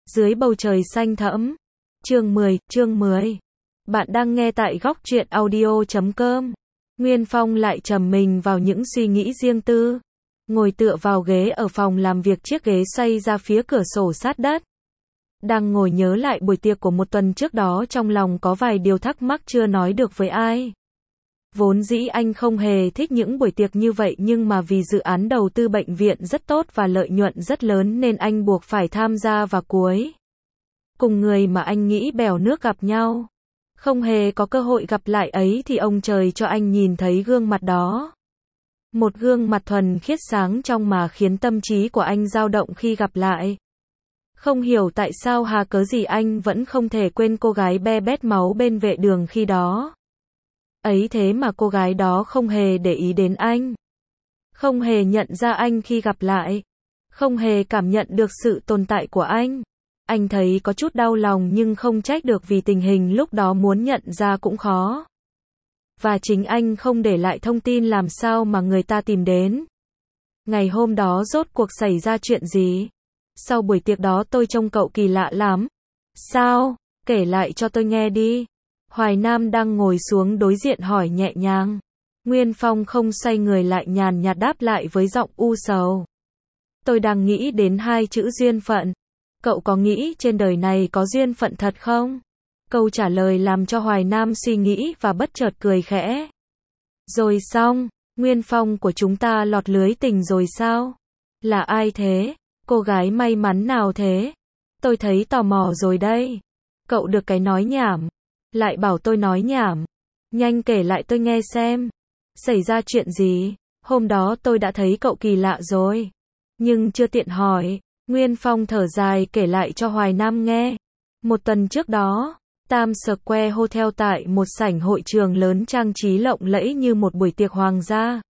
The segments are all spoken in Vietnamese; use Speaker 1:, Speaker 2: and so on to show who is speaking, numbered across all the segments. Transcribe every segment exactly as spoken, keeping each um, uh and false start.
Speaker 1: Dưới bầu trời xanh thẫm. Chương mười, chương mười. Bạn đang nghe tại góc truyện audio chấm com. Nguyên Phong lại trầm mình vào những suy nghĩ riêng tư. Ngồi tựa vào ghế ở phòng làm việc, chiếc ghế xoay ra phía cửa sổ sát đất. Đang ngồi nhớ lại buổi tiệc của một tuần trước đó, trong lòng có vài điều thắc mắc chưa nói được với ai. Vốn dĩ anh không hề thích những buổi tiệc như vậy, nhưng mà vì dự án đầu tư bệnh viện rất tốt và lợi nhuận rất lớn nên anh buộc phải tham gia vào cuối. Cùng người mà anh nghĩ bèo nước gặp nhau. Không hề có cơ hội gặp lại ấy thì ông trời cho anh nhìn thấy gương mặt đó. Một gương mặt thuần khiết sáng trong mà khiến tâm trí của anh dao động khi gặp lại. Không hiểu tại sao hà cớ gì anh vẫn không thể quên cô gái be bét máu bên vệ đường khi đó. Ấy thế mà cô gái đó không hề để ý đến anh. Không hề nhận ra anh khi gặp lại. Không hề cảm nhận được sự tồn tại của anh. Anh thấy có chút đau lòng nhưng không trách được, vì tình hình lúc đó muốn nhận ra cũng khó. Và chính anh không để lại thông tin, làm sao mà người ta tìm đến. Ngày hôm đó rốt cuộc xảy ra chuyện gì? Sau buổi tiệc đó tôi trông cậu kỳ lạ lắm. Sao? Kể lại cho tôi nghe đi. Hoài Nam đang ngồi xuống đối diện hỏi nhẹ nhàng. Nguyên Phong không xoay người lại, nhàn nhạt đáp lại với giọng u sầu. Tôi đang nghĩ đến hai chữ duyên phận. Cậu có nghĩ trên đời này có duyên phận thật không? Câu trả lời làm cho Hoài Nam suy nghĩ và bất chợt cười khẽ. Rồi xong, Nguyên Phong của chúng ta lọt lưới tình rồi sao? Là ai thế? Cô gái may mắn nào thế? Tôi thấy tò mò rồi đây. Cậu được cái nói nhảm. Lại bảo tôi nói nhảm. Nhanh kể lại tôi nghe xem. Xảy ra chuyện gì? Hôm đó tôi đã thấy cậu kỳ lạ rồi. Nhưng chưa tiện hỏi. Nguyên Phong thở dài kể lại cho Hoài Nam nghe. Một tuần trước đó, Times Square Hotel tại một sảnh hội trường lớn trang trí lộng lẫy như một buổi tiệc hoàng gia.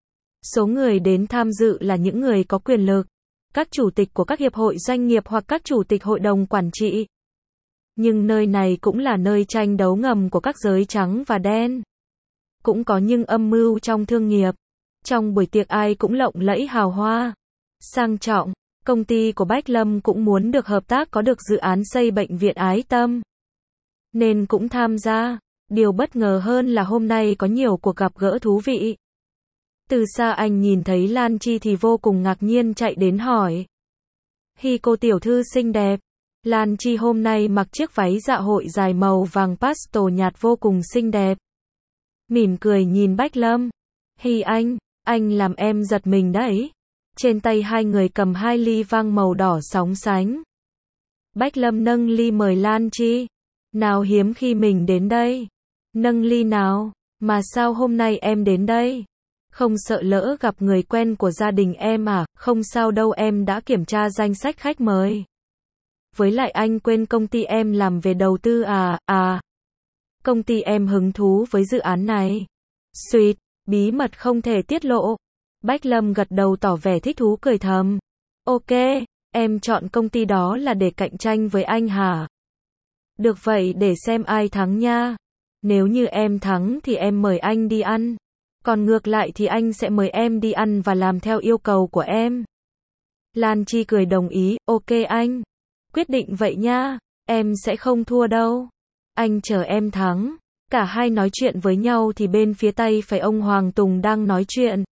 Speaker 1: Số người đến tham dự là những người có quyền lực, các chủ tịch của các hiệp hội doanh nghiệp hoặc các chủ tịch hội đồng quản trị. Nhưng nơi này cũng là nơi tranh đấu ngầm của các giới trắng và đen. Cũng có những âm mưu trong thương nghiệp. Trong buổi tiệc ai cũng lộng lẫy hào hoa, sang trọng. Công ty của Bách Lâm cũng muốn được hợp tác có được dự án xây bệnh viện Ái Tâm, nên cũng tham gia. Điều bất ngờ hơn là hôm nay có nhiều cuộc gặp gỡ thú vị. Từ xa anh nhìn thấy Lan Chi thì vô cùng ngạc nhiên chạy đến hỏi. Hi cô tiểu thư xinh đẹp. Lan Chi hôm nay mặc chiếc váy dạ hội dài màu vàng pastel nhạt vô cùng xinh đẹp. Mỉm cười nhìn Bách Lâm. Hi anh, anh làm em giật mình đấy. Trên tay hai người cầm hai ly vang màu đỏ sóng sánh. Bách Lâm nâng ly mời Lan Chi. Nào hiếm khi mình đến đây. Nâng ly nào, mà sao hôm nay em đến đây? Không sợ lỡ gặp người quen của gia đình em à? Không sao đâu, em đã kiểm tra danh sách khách mời. Với lại anh quên công ty em làm về đầu tư à, à. Công ty em hứng thú với dự án này. Sweet, bí mật không thể tiết lộ. Bách Lâm gật đầu tỏ vẻ thích thú cười thầm. Ok, em chọn công ty đó là để cạnh tranh với anh hả? Được vậy để xem ai thắng nha. Nếu như em thắng thì em mời anh đi ăn. Còn ngược lại thì anh sẽ mời em đi ăn và làm theo yêu cầu của em. Lan Chi cười đồng ý, ok anh. Quyết định vậy nha, em sẽ không thua đâu. Anh chờ em thắng. Cả hai nói chuyện với nhau thì bên phía tay phải ông Hoàng Tùng đang nói chuyện.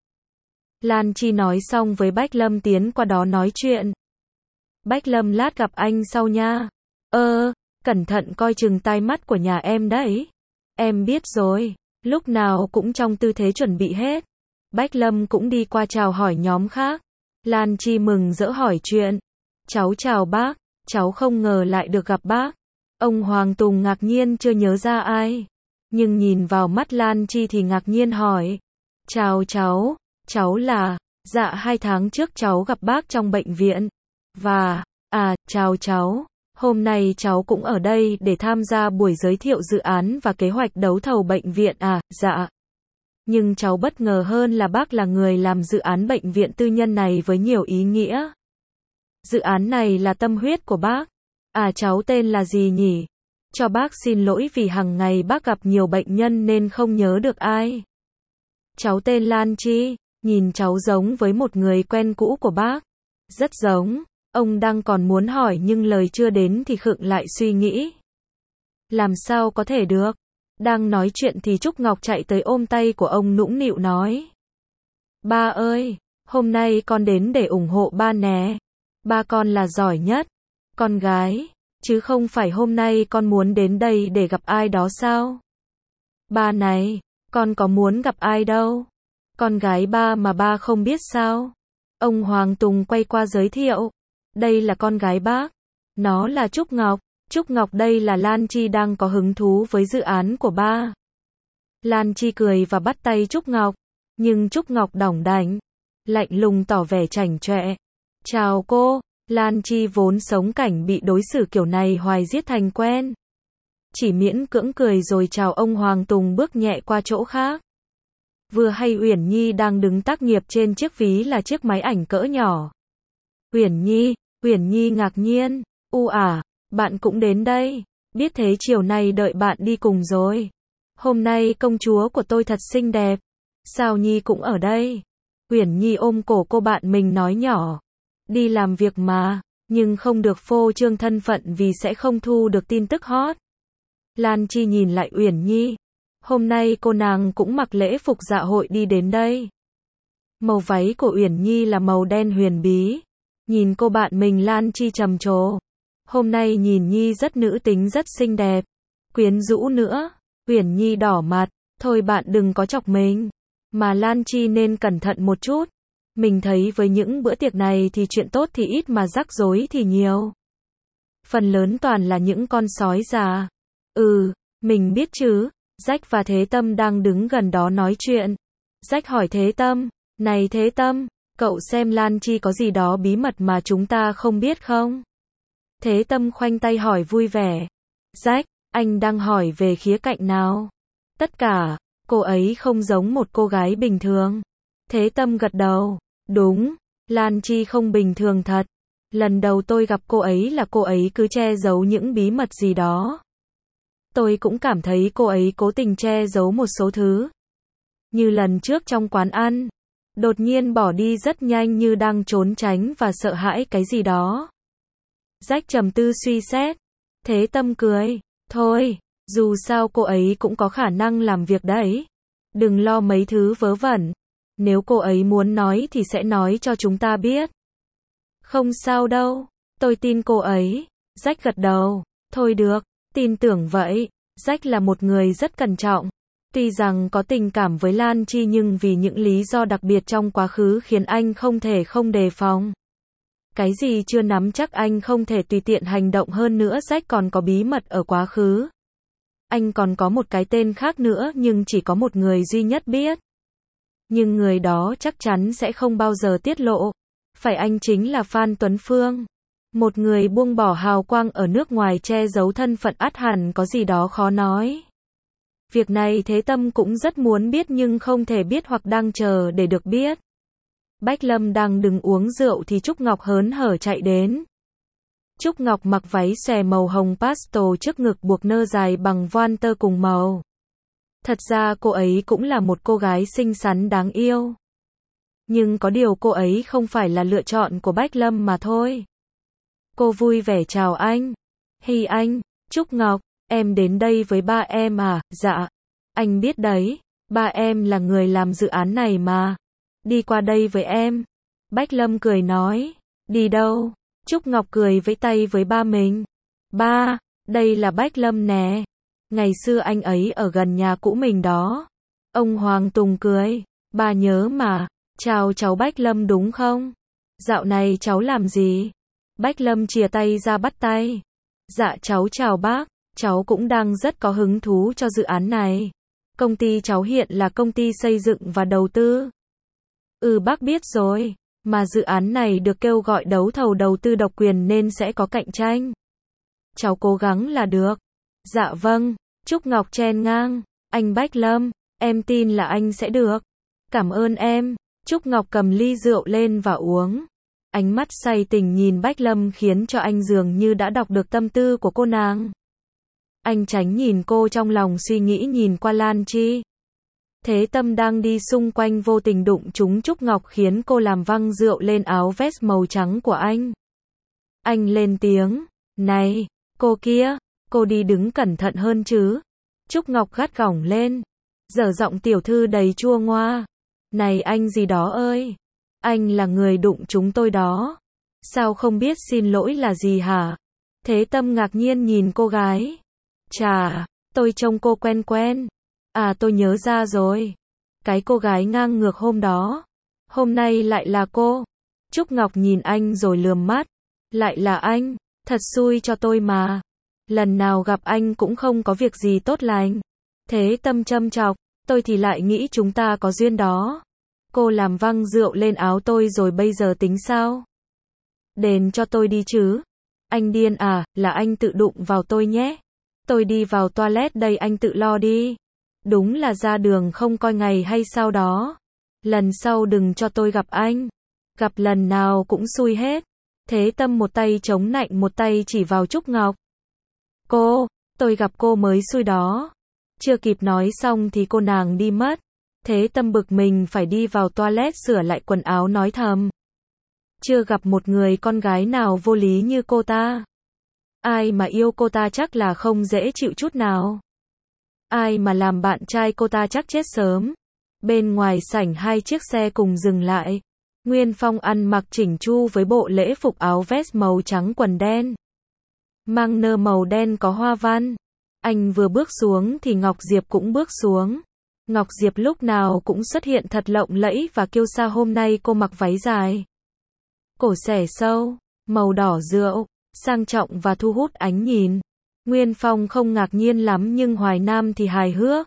Speaker 1: Lan Chi nói xong với Bách Lâm tiến qua đó nói chuyện. Bách Lâm lát gặp anh sau nha. Ơ, cẩn thận coi chừng tai mắt của nhà em đấy. Em biết rồi, lúc nào cũng trong tư thế chuẩn bị hết. Bách Lâm cũng đi qua chào hỏi nhóm khác. Lan Chi mừng rỡ hỏi chuyện. Cháu chào bác, cháu không ngờ lại được gặp bác. Ông Hoàng Tùng ngạc nhiên chưa nhớ ra ai. Nhưng nhìn vào mắt Lan Chi thì ngạc nhiên hỏi. Chào cháu. Cháu là, dạ hai tháng trước cháu gặp bác trong bệnh viện. Và, à, chào cháu, hôm nay cháu cũng ở đây để tham gia buổi giới thiệu dự án và kế hoạch đấu thầu bệnh viện à, dạ. Nhưng cháu bất ngờ hơn là bác là người làm dự án bệnh viện tư nhân này với nhiều ý nghĩa. Dự án này là tâm huyết của bác. À cháu tên là gì nhỉ? Cho bác xin lỗi vì hàng ngày bác gặp nhiều bệnh nhân nên không nhớ được ai. Cháu tên Lan Chi. Nhìn cháu giống với một người quen cũ của bác. Rất giống. Ông đang còn muốn hỏi nhưng lời chưa đến thì khựng lại suy nghĩ. Làm sao có thể được? Đang nói chuyện thì Trúc Ngọc chạy tới ôm tay của ông nũng nịu nói. Ba ơi, hôm nay con đến để ủng hộ ba nè. Ba con là giỏi nhất. Con gái, chứ không phải hôm nay con muốn đến đây để gặp ai đó sao? Ba này, con có muốn gặp ai đâu. Con gái ba mà ba không biết sao? Ông Hoàng Tùng quay qua giới thiệu. Đây là con gái bác. Nó là Trúc Ngọc. Trúc Ngọc đây là Lan Chi đang có hứng thú với dự án của ba. Lan Chi cười và bắt tay Trúc Ngọc. Nhưng Trúc Ngọc đỏng đảnh, lạnh lùng tỏ vẻ chảnh chọe. Chào cô. Lan Chi vốn sống cảnh bị đối xử kiểu này hoài giết thành quen. Chỉ miễn cưỡng cười rồi chào ông Hoàng Tùng bước nhẹ qua chỗ khác. Vừa hay Uyển Nhi đang đứng tác nghiệp trên chiếc ví là chiếc máy ảnh cỡ nhỏ. Uyển Nhi, Uyển Nhi ngạc nhiên. U à, bạn cũng đến đây. Biết thế chiều nay đợi bạn đi cùng rồi. Hôm nay công chúa của tôi thật xinh đẹp. Sao Nhi cũng ở đây? Uyển Nhi ôm cổ cô bạn mình nói nhỏ. Đi làm việc mà, nhưng không được phô trương thân phận vì sẽ không thu được tin tức hot. Lan Chi nhìn lại Uyển Nhi. Hôm nay cô nàng cũng mặc lễ phục dạ hội đi đến đây. Màu váy của Uyển Nhi là màu đen huyền bí. Nhìn cô bạn mình Lan Chi trầm trồ. Hôm nay nhìn Nhi rất nữ tính rất xinh đẹp. Quyến rũ nữa. Uyển Nhi đỏ mặt. Thôi bạn đừng có chọc mình. Mà Lan Chi nên cẩn thận một chút. Mình thấy với những bữa tiệc này thì chuyện tốt thì ít mà rắc rối thì nhiều. Phần lớn toàn là những con sói già. Ừ, mình biết chứ. Rách và Thế Tâm đang đứng gần đó nói chuyện. Rách hỏi Thế Tâm. Này Thế Tâm, cậu xem Lan Chi có gì đó bí mật mà chúng ta không biết không? Thế Tâm khoanh tay hỏi vui vẻ. Rách, anh đang hỏi về khía cạnh nào? Tất cả, cô ấy không giống một cô gái bình thường. Thế Tâm gật đầu. Đúng, Lan Chi không bình thường thật. Lần đầu tôi gặp cô ấy là cô ấy cứ che giấu những bí mật gì đó. Tôi cũng cảm thấy cô ấy cố tình che giấu một số thứ. Như lần trước trong quán ăn. Đột nhiên bỏ đi rất nhanh như đang trốn tránh và sợ hãi cái gì đó. Rách trầm tư suy xét. Thế Tâm cười. Thôi, dù sao cô ấy cũng có khả năng làm việc đấy. Đừng lo mấy thứ vớ vẩn. Nếu cô ấy muốn nói thì sẽ nói cho chúng ta biết. Không sao đâu, tôi tin cô ấy. Rách gật đầu. Thôi được, tin tưởng vậy. Rách là một người rất cẩn trọng. Tuy rằng có tình cảm với Lan Chi nhưng vì những lý do đặc biệt trong quá khứ khiến anh không thể không đề phòng. Cái gì chưa nắm chắc anh không thể tùy tiện hành động hơn nữa. Rách còn có bí mật ở quá khứ. Anh còn có một cái tên khác nữa nhưng chỉ có một người duy nhất biết. Nhưng người đó chắc chắn sẽ không bao giờ tiết lộ. Phải anh chính là Phan Tuấn Phương. Một người buông bỏ hào quang ở nước ngoài che giấu thân phận ắt hẳn có gì đó khó nói. Việc này Thế Tâm cũng rất muốn biết nhưng không thể biết hoặc đang chờ để được biết. Bách Lâm đang đứng uống rượu thì Trúc Ngọc hớn hở chạy đến. Trúc Ngọc mặc váy xòe màu hồng pastel trước ngực buộc nơ dài bằng voan tơ cùng màu. Thật ra cô ấy cũng là một cô gái xinh xắn đáng yêu. Nhưng có điều cô ấy không phải là lựa chọn của Bách Lâm mà thôi. Cô vui vẻ chào anh. Hi anh, Trúc Ngọc, em đến đây với ba em à? Dạ. Anh biết đấy, ba em là người làm dự án này mà. Đi qua đây với em. Bách Lâm cười nói. Đi đâu? Trúc Ngọc cười vẫy tay với ba mình. Ba, đây là Bách Lâm nè. Ngày xưa anh ấy ở gần nhà cũ mình đó. Ông Hoàng Tùng cười. Ba nhớ mà. Chào cháu Bách Lâm đúng không? Dạo này cháu làm gì? Bách Lâm chìa tay ra bắt tay. Dạ cháu chào bác. Cháu cũng đang rất có hứng thú cho dự án này. Công ty cháu hiện là công ty xây dựng và đầu tư. Ừ bác biết rồi. Mà dự án này được kêu gọi đấu thầu đầu tư độc quyền nên sẽ có cạnh tranh. Cháu cố gắng là được. Dạ vâng. Trúc Ngọc chen ngang. Anh Bách Lâm, em tin là anh sẽ được. Cảm ơn em. Trúc Ngọc cầm ly rượu lên và uống. Ánh mắt say tình nhìn Bách Lâm khiến cho anh dường như đã đọc được tâm tư của cô nàng. Anh tránh nhìn cô trong lòng suy nghĩ nhìn qua Lan Chi. Thế Tâm đang đi xung quanh vô tình đụng trúng Trúc Ngọc khiến cô làm văng rượu lên áo vest màu trắng của anh. Anh lên tiếng, này, cô kia, cô đi đứng cẩn thận hơn chứ. Trúc Ngọc gắt gỏng lên, dở giọng tiểu thư đầy chua ngoa. Này anh gì đó ơi, anh là người đụng chúng tôi đó. Sao không biết xin lỗi là gì hả? Thế Tâm ngạc nhiên nhìn cô gái. Chà, tôi trông cô quen quen. À tôi nhớ ra rồi. Cái cô gái ngang ngược hôm đó. Hôm nay lại là cô. Trúc Ngọc nhìn anh rồi lườm mắt. Lại là anh, thật xui cho tôi mà. Lần nào gặp anh cũng không có việc gì tốt lành. Thế Tâm châm chọc, tôi thì lại nghĩ chúng ta có duyên đó. Cô làm văng rượu lên áo tôi rồi bây giờ tính sao? Đền cho tôi đi chứ. Anh điên à, là anh tự đụng vào tôi nhé. Tôi đi vào toilet đây anh tự lo đi. Đúng là ra đường không coi ngày hay sao đó. Lần sau đừng cho tôi gặp anh. Gặp lần nào cũng xui hết. Thế Tâm một tay chống nạnh một tay chỉ vào Trúc Ngọc. Cô, tôi gặp cô mới xui đó. Chưa kịp nói xong thì cô nàng đi mất. Thế Tâm bực mình phải đi vào toilet sửa lại quần áo nói thầm. Chưa gặp một người con gái nào vô lý như cô ta. Ai mà yêu cô ta chắc là không dễ chịu chút nào. Ai mà làm bạn trai cô ta chắc chết sớm. Bên ngoài sảnh hai chiếc xe cùng dừng lại. Nguyên Phong ăn mặc chỉnh chu với bộ lễ phục áo vest màu trắng quần đen. Mang nơ màu đen có hoa văn. Anh vừa bước xuống thì Ngọc Diệp cũng bước xuống. Ngọc Diệp lúc nào cũng xuất hiện thật lộng lẫy và kiêu sa, hôm nay cô mặc váy dài. Cổ xẻ sâu, màu đỏ rượu, sang trọng và thu hút ánh nhìn. Nguyên Phong không ngạc nhiên lắm nhưng Hoài Nam thì hài hước.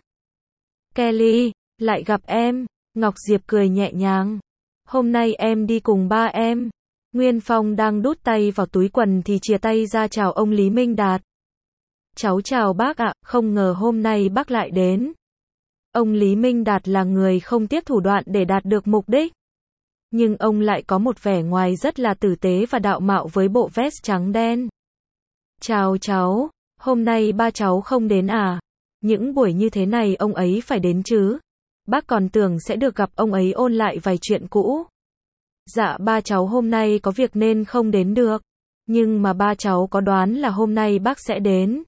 Speaker 1: Kelly, lại gặp em. Ngọc Diệp cười nhẹ nhàng. Hôm nay em đi cùng ba em. Nguyên Phong đang đút tay vào túi quần thì chìa tay ra chào ông Lý Minh Đạt. Cháu chào bác ạ, không ngờ hôm nay bác lại đến. Ông Lý Minh Đạt là người không tiếc thủ đoạn để đạt được mục đích. Nhưng ông lại có một vẻ ngoài rất là tử tế và đạo mạo với bộ vest trắng đen. Chào cháu, hôm nay ba cháu không đến à? Những buổi như thế này ông ấy phải đến chứ. Bác còn tưởng sẽ được gặp ông ấy ôn lại vài chuyện cũ. Dạ ba cháu hôm nay có việc nên không đến được. Nhưng mà ba cháu có đoán là hôm nay bác sẽ đến.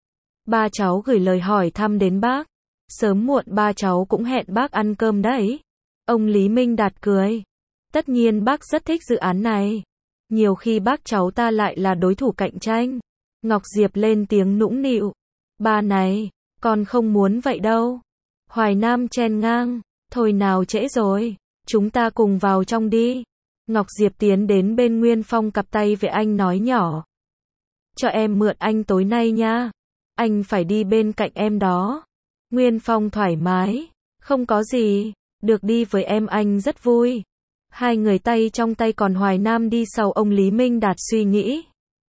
Speaker 1: Ba cháu gửi lời hỏi thăm đến bác. Sớm muộn ba cháu cũng hẹn bác ăn cơm đấy. Ông Lý Minh Đạt cười. Tất nhiên bác rất thích dự án này. Nhiều khi bác cháu ta lại là đối thủ cạnh tranh. Ngọc Diệp lên tiếng nũng nịu. Ba này, con không muốn vậy đâu. Hoài Nam chen ngang. Thôi nào trễ rồi. Chúng ta cùng vào trong đi. Ngọc Diệp tiến đến bên Nguyên Phong cặp tay với anh nói nhỏ. Cho em mượn anh tối nay nha. Anh phải đi bên cạnh em đó. Nguyên Phong thoải mái. Không có gì. Được đi với em anh rất vui. Hai người tay trong tay còn Hoài Nam đi sau. Ông Lý Minh Đạt suy nghĩ.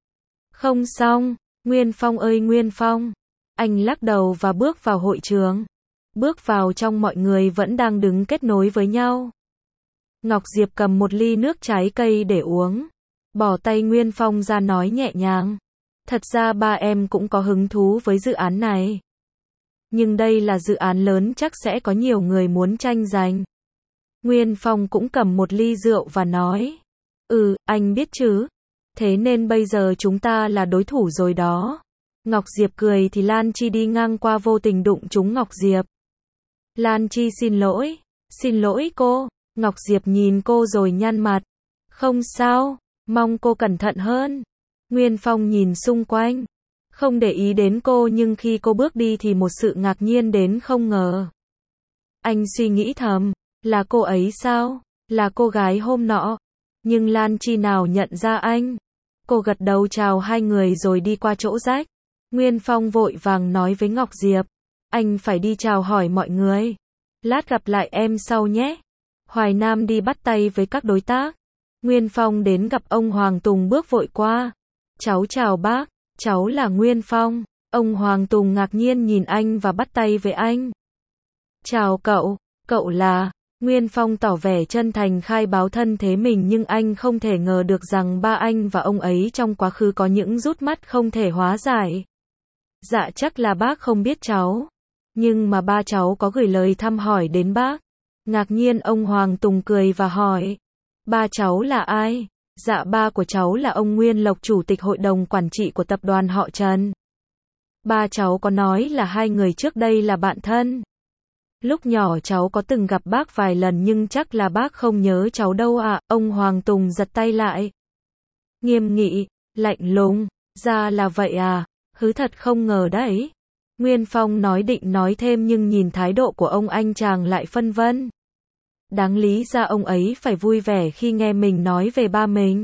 Speaker 1: Không xong. Nguyên Phong ơi Nguyên Phong. Anh lắc đầu và bước vào hội trường. Bước vào trong mọi người vẫn đang đứng kết nối với nhau. Ngọc Diệp cầm một ly nước trái cây để uống. Bỏ tay Nguyên Phong ra nói nhẹ nhàng. Thật ra ba em cũng có hứng thú với dự án này. Nhưng đây là dự án lớn chắc sẽ có nhiều người muốn tranh giành. Nguyên Phong cũng cầm một ly rượu và nói. Ừ, anh biết chứ. Thế nên bây giờ chúng ta là đối thủ rồi đó. Ngọc Diệp cười thì Lan Chi đi ngang qua vô tình đụng trúng Ngọc Diệp. Lan Chi xin lỗi. Xin lỗi cô. Ngọc Diệp nhìn cô rồi nhăn mặt. Không sao, mong cô cẩn thận hơn. Nguyên Phong nhìn xung quanh. Không để ý đến cô nhưng khi cô bước đi thì một sự ngạc nhiên đến không ngờ. Anh suy nghĩ thầm, là cô ấy sao? Là cô gái hôm nọ. Nhưng Lan Chi nào nhận ra anh. Cô gật đầu chào hai người rồi đi qua chỗ rách. Nguyên Phong vội vàng nói với Ngọc Diệp. Anh phải đi chào hỏi mọi người. Lát gặp lại em sau nhé. Hoài Nam đi bắt tay với các đối tác. Nguyên Phong đến gặp ông Hoàng Tùng bước vội qua. Cháu chào bác, cháu là Nguyên Phong. Ông Hoàng Tùng ngạc nhiên nhìn anh và bắt tay với anh. Chào cậu, cậu là... Nguyên Phong tỏ vẻ chân thành khai báo thân thế mình nhưng anh không thể ngờ được rằng ba anh và ông ấy trong quá khứ có những rút mắt không thể hóa giải. Dạ chắc là bác không biết cháu. Nhưng mà ba cháu có gửi lời thăm hỏi đến bác. Ngạc nhiên ông Hoàng Tùng cười và hỏi. Ba cháu là ai? Dạ ba của cháu là ông Nguyên Lộc, chủ tịch hội đồng quản trị của tập đoàn họ Trần. Ba cháu có nói là hai người trước đây là bạn thân. Lúc nhỏ cháu có từng gặp bác vài lần nhưng chắc là bác không nhớ cháu đâu ạ. Ông Hoàng Tùng giật tay lại. Nghiêm nghị, lạnh lùng, ra là vậy à, hứ thật không ngờ đấy. Nguyên Phong nói định nói thêm nhưng nhìn thái độ của ông anh chàng lại phân vân. Đáng lý ra ông ấy phải vui vẻ khi nghe mình nói về ba mình.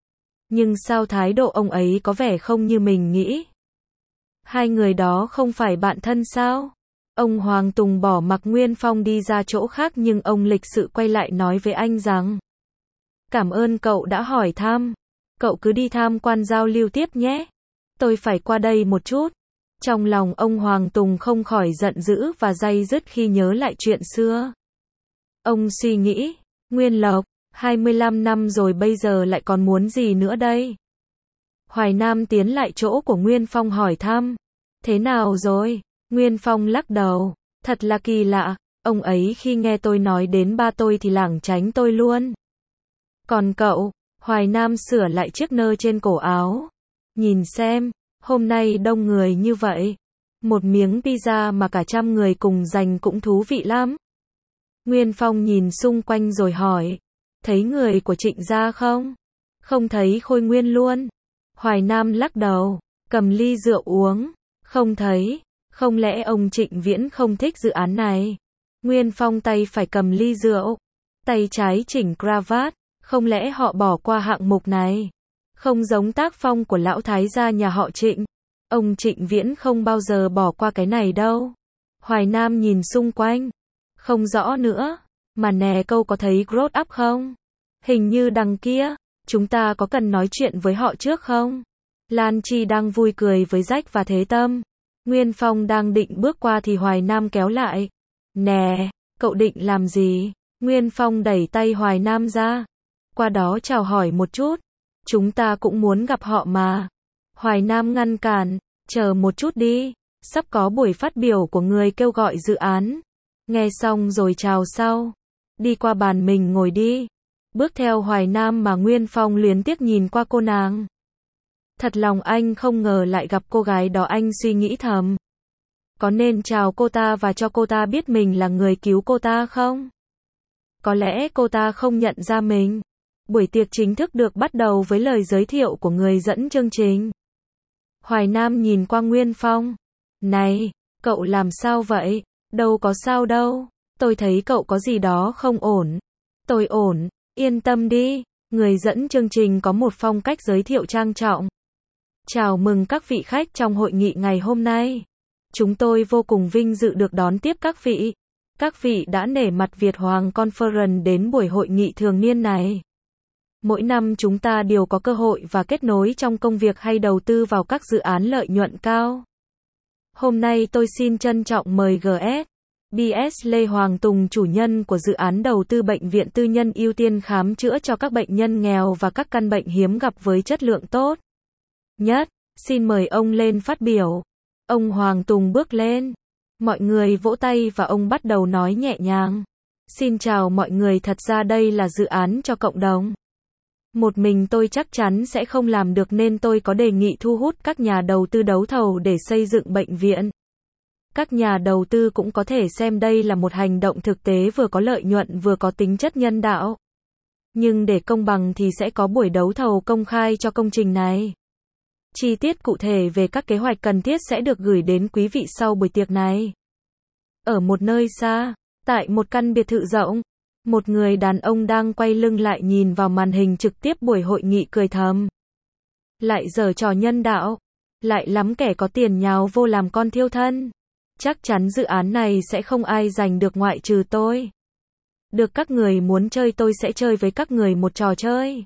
Speaker 1: Nhưng sao thái độ ông ấy có vẻ không như mình nghĩ? Hai người đó không phải bạn thân sao? Ông Hoàng Tùng bỏ mặc Nguyên Phong đi ra chỗ khác nhưng ông lịch sự quay lại nói với anh rằng: Cảm ơn cậu đã hỏi thăm. Cậu cứ đi tham quan giao lưu tiếp nhé. Tôi phải qua đây một chút. Trong lòng ông Hoàng Tùng không khỏi giận dữ và day dứt khi nhớ lại chuyện xưa. Ông suy nghĩ, Nguyên Lộc, hai mươi lăm năm rồi bây giờ lại còn muốn gì nữa đây? Hoài Nam tiến lại chỗ của Nguyên Phong hỏi thăm. Thế nào rồi? Nguyên Phong lắc đầu. Thật là kỳ lạ, ông ấy khi nghe tôi nói đến ba tôi thì lảng tránh tôi luôn. Còn cậu? Hoài Nam sửa lại chiếc nơ trên cổ áo. Nhìn xem, hôm nay đông người như vậy. Một miếng pizza mà cả trăm người cùng giành cũng thú vị lắm. Nguyên Phong nhìn xung quanh rồi hỏi. Thấy người của Trịnh gia không? Không thấy Khôi Nguyên luôn. Hoài Nam lắc đầu, cầm ly rượu uống. Không thấy. Không lẽ ông Trịnh Viễn không thích dự án này? Nguyên Phong tay phải cầm ly rượu, tay trái chỉnh cravat. Không lẽ họ bỏ qua hạng mục này? Không giống tác phong của lão thái gia nhà họ Trịnh. Ông Trịnh Viễn không bao giờ bỏ qua cái này đâu. Hoài Nam nhìn xung quanh. Không rõ nữa. Mà nè, câu có thấy Growth Up không? Hình như đằng kia. Chúng ta có cần nói chuyện với họ trước không? Lan Chi đang vui cười với Rách và Thế Tâm. Nguyên Phong đang định bước qua thì Hoài Nam kéo lại. Nè, cậu định làm gì? Nguyên Phong đẩy tay Hoài Nam ra. Qua đó chào hỏi một chút. Chúng ta cũng muốn gặp họ mà. Hoài Nam ngăn cản. Chờ một chút đi. Sắp có buổi phát biểu của người kêu gọi dự án. Nghe xong rồi chào sau. Đi qua bàn mình ngồi đi. Bước theo Hoài Nam mà Nguyên Phong luyến tiếc nhìn qua cô nàng. Thật lòng anh không ngờ lại gặp cô gái đó, anh suy nghĩ thầm. Có nên chào cô ta và cho cô ta biết mình là người cứu cô ta không? Có lẽ cô ta không nhận ra mình. Buổi tiệc chính thức được bắt đầu với lời giới thiệu của người dẫn chương trình. Hoài Nam nhìn qua Nguyên Phong. Này, cậu làm sao vậy? Đâu có sao đâu. Tôi thấy cậu có gì đó không ổn. Tôi ổn, yên tâm đi. Người dẫn chương trình có một phong cách giới thiệu trang trọng. Chào mừng các vị khách trong hội nghị ngày hôm nay. Chúng tôi vô cùng vinh dự được đón tiếp các vị. Các vị đã nể mặt Việt Hoàng Conference đến buổi hội nghị thường niên này. Mỗi năm chúng ta đều có cơ hội và kết nối trong công việc hay đầu tư vào các dự án lợi nhuận cao. Hôm nay tôi xin trân trọng mời giê ét bê ét Lê Hoàng Tùng, chủ nhân của dự án đầu tư bệnh viện tư nhân ưu tiên khám chữa cho các bệnh nhân nghèo và các căn bệnh hiếm gặp với chất lượng tốt nhất. Xin mời ông lên phát biểu. Ông Hoàng Tùng bước lên. Mọi người vỗ tay và ông bắt đầu nói nhẹ nhàng. Xin chào mọi người, thật ra đây là dự án cho cộng đồng. Một mình tôi chắc chắn sẽ không làm được nên tôi có đề nghị thu hút các nhà đầu tư đấu thầu để xây dựng bệnh viện. Các nhà đầu tư cũng có thể xem đây là một hành động thực tế vừa có lợi nhuận vừa có tính chất nhân đạo. Nhưng để công bằng thì sẽ có buổi đấu thầu công khai cho công trình này. Chi tiết cụ thể về các kế hoạch cần thiết sẽ được gửi đến quý vị sau buổi tiệc này. Ở một nơi xa, tại một căn biệt thự rộng, một người đàn ông đang quay lưng lại nhìn vào màn hình trực tiếp buổi hội nghị cười thầm. Lại giở trò nhân đạo, lại lắm kẻ có tiền nhào vô làm con thiêu thân. Chắc chắn dự án này sẽ không ai giành được ngoại trừ tôi. Được, các người muốn chơi tôi sẽ chơi với các người một trò chơi.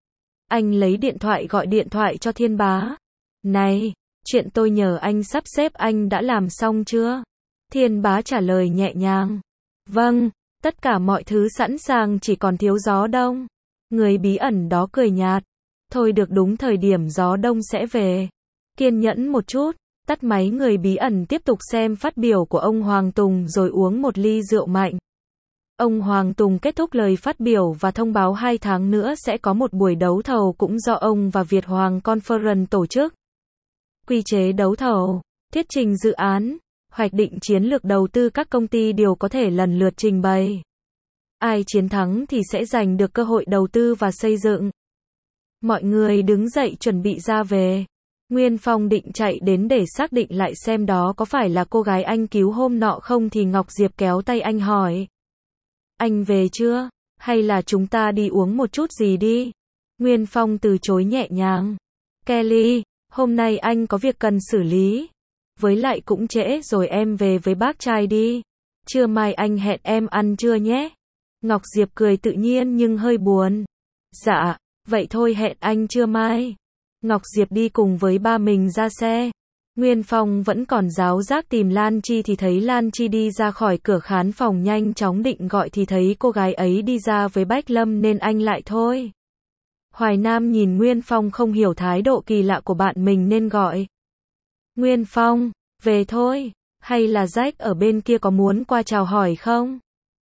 Speaker 1: Anh lấy điện thoại gọi điện thoại cho Thiên Bá. Này, chuyện tôi nhờ anh sắp xếp anh đã làm xong chưa? Thiên Bá trả lời nhẹ nhàng. Vâng, tất cả mọi thứ sẵn sàng, chỉ còn thiếu gió đông. Người bí ẩn đó cười nhạt. Thôi được, đúng thời điểm gió đông sẽ về. Kiên nhẫn một chút. Tắt máy, người bí ẩn tiếp tục xem phát biểu của ông Hoàng Tùng rồi uống một ly rượu mạnh. Ông Hoàng Tùng kết thúc lời phát biểu và thông báo hai tháng nữa sẽ có một buổi đấu thầu cũng do ông và Việt Hoàng Conference tổ chức. Quy chế đấu thầu, thuyết trình dự án, hoạch định chiến lược đầu tư các công ty đều có thể lần lượt trình bày. Ai chiến thắng thì sẽ giành được cơ hội đầu tư và xây dựng. Mọi người đứng dậy chuẩn bị ra về. Nguyên Phong định chạy đến để xác định lại xem đó có phải là cô gái anh cứu hôm nọ không thì Ngọc Diệp kéo tay anh hỏi. Anh về chưa? Hay là chúng ta đi uống một chút gì đi? Nguyên Phong từ chối nhẹ nhàng. Kelly, hôm nay anh có việc cần xử lý. Với lại cũng trễ rồi, em về với bác trai đi. Trưa mai anh hẹn em ăn trưa nhé. Ngọc Diệp cười tự nhiên nhưng hơi buồn. Dạ, vậy thôi hẹn anh trưa mai. Ngọc Diệp đi cùng với ba mình ra xe. Nguyên Phong vẫn còn giáo giác tìm Lan Chi thì thấy Lan Chi đi ra khỏi cửa khán phòng, nhanh chóng định gọi thì thấy cô gái ấy đi ra với Bách Lâm nên anh lại thôi. Hoài Nam nhìn Nguyên Phong không hiểu thái độ kỳ lạ của bạn mình nên gọi. Nguyên Phong, về thôi, hay là Jack ở bên kia có muốn qua chào hỏi không?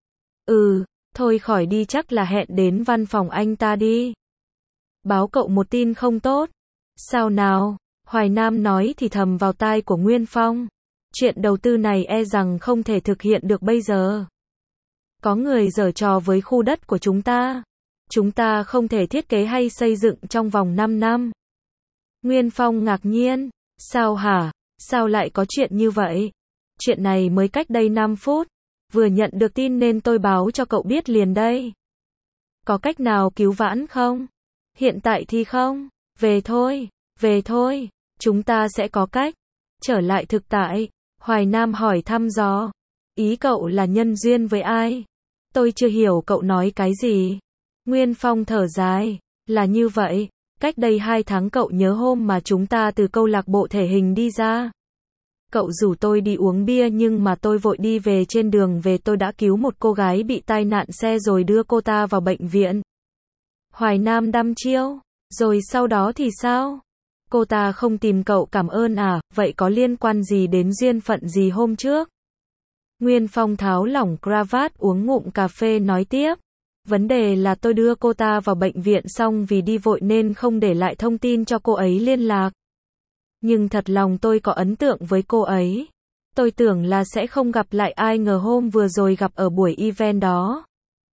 Speaker 1: Ừ, thôi khỏi đi, chắc là hẹn đến văn phòng anh ta đi. Báo cậu một tin không tốt. Sao nào? Hoài Nam nói thì thầm vào tai của Nguyên Phong. Chuyện đầu tư này e rằng không thể thực hiện được bây giờ. Có người giở trò với khu đất của chúng ta. Chúng ta không thể thiết kế hay xây dựng trong vòng năm năm. Nguyên Phong ngạc nhiên. Sao hả? Sao lại có chuyện như vậy? Chuyện này mới cách đây năm phút. Vừa nhận được tin nên tôi báo cho cậu biết liền đây. Có cách nào cứu vãn không? Hiện tại thì không. Về thôi, về thôi. Chúng ta sẽ có cách. Trở lại thực tại. Hoài Nam hỏi thăm dò. Ý cậu là nhân duyên với ai? Tôi chưa hiểu cậu nói cái gì. Nguyên Phong thở dài. Là như vậy. Cách đây hai tháng cậu nhớ hôm mà chúng ta từ câu lạc bộ thể hình đi ra. Cậu rủ tôi đi uống bia nhưng mà tôi vội đi về, trên đường về tôi đã cứu một cô gái bị tai nạn xe rồi đưa cô ta vào bệnh viện. Hoài Nam đăm chiêu. Rồi sau đó thì sao? Cô ta không tìm cậu cảm ơn à? Vậy có liên quan gì đến duyên phận gì hôm trước? Nguyên Phong tháo lỏng cravat uống ngụm cà phê nói tiếp. Vấn đề là tôi đưa cô ta vào bệnh viện xong vì đi vội nên không để lại thông tin cho cô ấy liên lạc. Nhưng thật lòng tôi có ấn tượng với cô ấy. Tôi tưởng là sẽ không gặp lại, ai ngờ hôm vừa rồi gặp ở buổi event đó.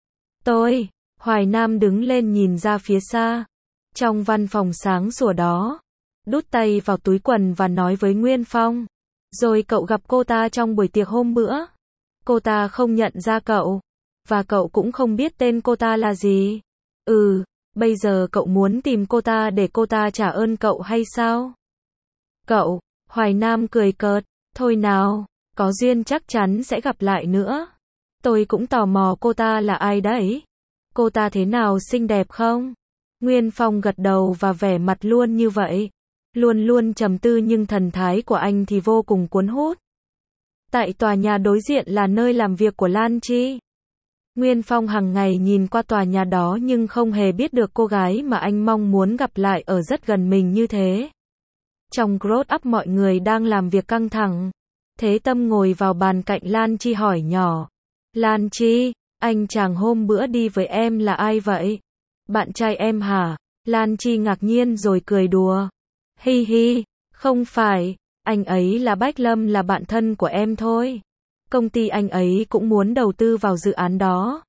Speaker 1: Tôi, Hoài Nam đứng lên nhìn ra phía xa. Trong văn phòng sáng sủa đó. Đút tay vào túi quần và nói với Nguyên Phong. Rồi cậu gặp cô ta trong buổi tiệc hôm bữa. Cô ta không nhận ra cậu. Và cậu cũng không biết tên cô ta là gì. Ừ, bây giờ cậu muốn tìm cô ta để cô ta trả ơn cậu hay sao? Cậu, Hoài Nam cười cợt. Thôi nào, có duyên chắc chắn sẽ gặp lại nữa. Tôi cũng tò mò cô ta là ai đấy. Cô ta thế nào, xinh đẹp không? Nguyên Phong gật đầu và vẻ mặt luôn như vậy. Luôn luôn trầm tư nhưng thần thái của anh thì vô cùng cuốn hút. Tại tòa nhà đối diện là nơi làm việc của Lan Chi. Nguyên Phong hàng ngày nhìn qua tòa nhà đó nhưng không hề biết được cô gái mà anh mong muốn gặp lại ở rất gần mình như thế. Trong Growth Up mọi người đang làm việc căng thẳng. Thế Tâm ngồi vào bàn cạnh Lan Chi hỏi nhỏ. Lan Chi, anh chàng hôm bữa đi với em là ai vậy? Bạn trai em hả? Lan Chi ngạc nhiên rồi cười đùa. Hi hi, không phải, anh ấy là Bách Lâm, là bạn thân của em thôi. Công ty anh ấy cũng muốn đầu tư vào dự án đó.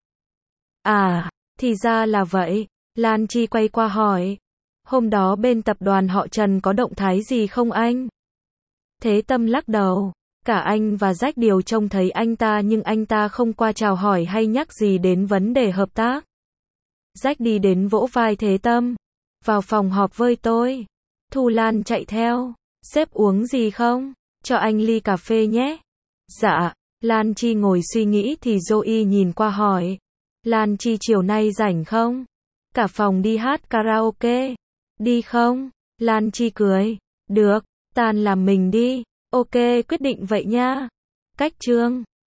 Speaker 1: À, thì ra là vậy. Lan Chi quay qua hỏi. Hôm đó bên tập đoàn họ Trần có động thái gì không anh? Thế Tâm lắc đầu. Cả anh và Jack đều trông thấy anh ta nhưng anh ta không qua chào hỏi hay nhắc gì đến vấn đề hợp tác. Jack đi đến vỗ vai Thế Tâm. Vào phòng họp với tôi. Thu Lan chạy theo. Sếp uống gì không? Cho anh ly cà phê nhé. Dạ. Lan Chi ngồi suy nghĩ thì Zoe nhìn qua hỏi. Lan Chi chiều nay rảnh không? Cả phòng đi hát karaoke. Đi không? Lan Chi cười. Được, tan làm mình đi. Ok, quyết định vậy nha. Cách chương